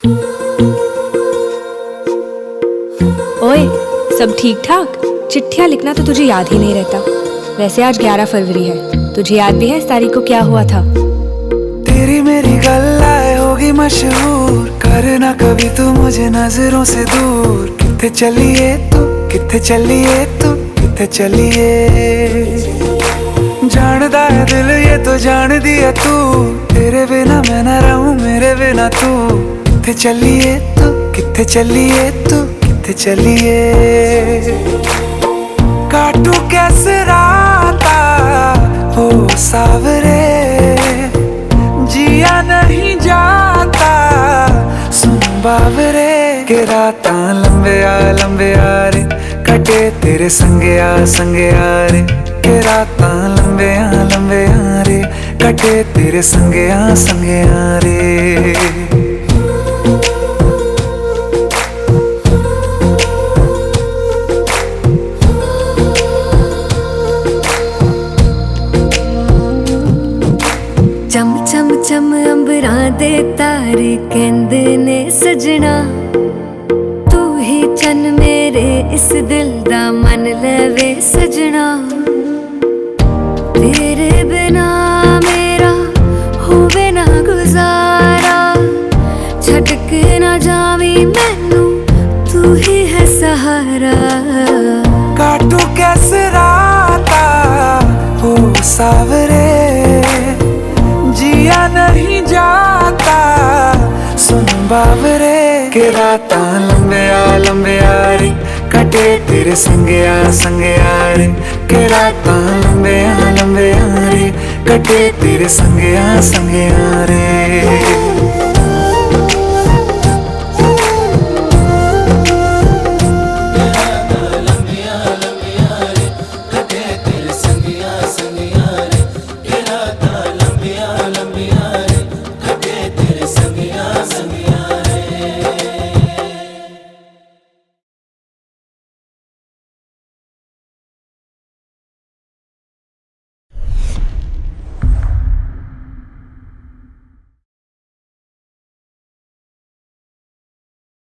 ओए, सब ठीक ठाक? चिट्ठियाँ लिखना तो तुझे याद ही नहीं रहता। वैसे आज 11 फरवरी है, तुझे याद भी है इस तारीख को क्या हुआ था? तेरी मेरी गल्लाए होगी मशहूर, करना कभी तू मुझे नजरों से दूर। किथे चलिए तू, किथे चलिए तू, किथे चलिए। जानदा है दिल ये तो जान दिया तू, तेरे बिना मैं ना रहूं मेरे बिना तू। किथे चलिए तू, किथे चलिए तू, किथे चलिए। काटू कैसे राता हो सावरे, जिया नहीं जाता सुन बावरे। के राता लंबे आ रे, कटे तेरे संगे आ रे। के राता लंबे आ रे, कटे तेरे संगे आ रे। चम चम चम अंबरां दे तारे कहंदे ने सजना, तू ही चन मेरे इस दिल दा मन लवे सजना। तेरे बिना मेरा होवे ना गुजारा, छड़ के ना जावी मैनू तू ही है सहारा। काटू कैसे राता हो सावरे, जिया नहीं जाता सुन बावरे। के राता लंबे आ रे, कटे तेरे संगे आ रे। के राता लंबे आ रे, कटे तेरे संगे आ रे।